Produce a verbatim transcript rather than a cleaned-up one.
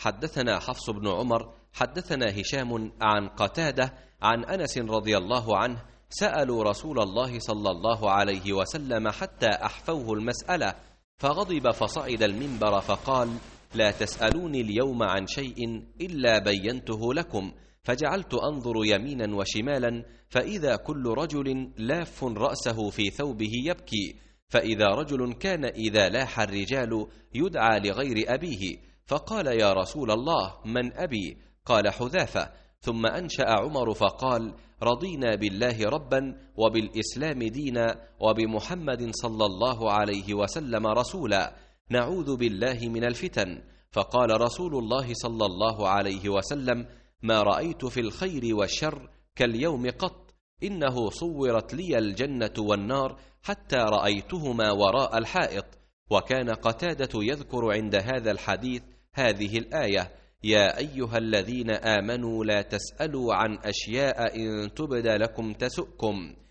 حدثنا حفص بن عمر حدثنا هشام عن قتادة عن أنس رضي الله عنه سألوا رسول الله صلى الله عليه وسلم حتى أحفوه المسألة، فغضب فصعد المنبر فقال: لا تسألوني اليوم عن شيء إلا بينته لكم. فجعلت أنظر يمينا وشمالا، فإذا كل رجل لاف رأسه في ثوبه يبكي، فإذا رجل كان إذا لاح الرجال يدعى لغير أبيه، فقال: يا رسول الله من أبي؟ قال: حذافة. ثم أنشأ عمر فقال: رضينا بالله ربا وبالإسلام دينا وبمحمد صلى الله عليه وسلم رسولا، نعوذ بالله من الفتن. فقال رسول الله صلى الله عليه وسلم: ما رأيت في الخير والشر كاليوم قط، إنه صورت لي الجنة والنار حتى رأيتهما وراء الحائط. وكان قتادة يذكر عند هذا الحديث هذه الآية: يا أيها الذين آمنوا لا تسألوا عن أشياء إن تبد لكم تسؤكم.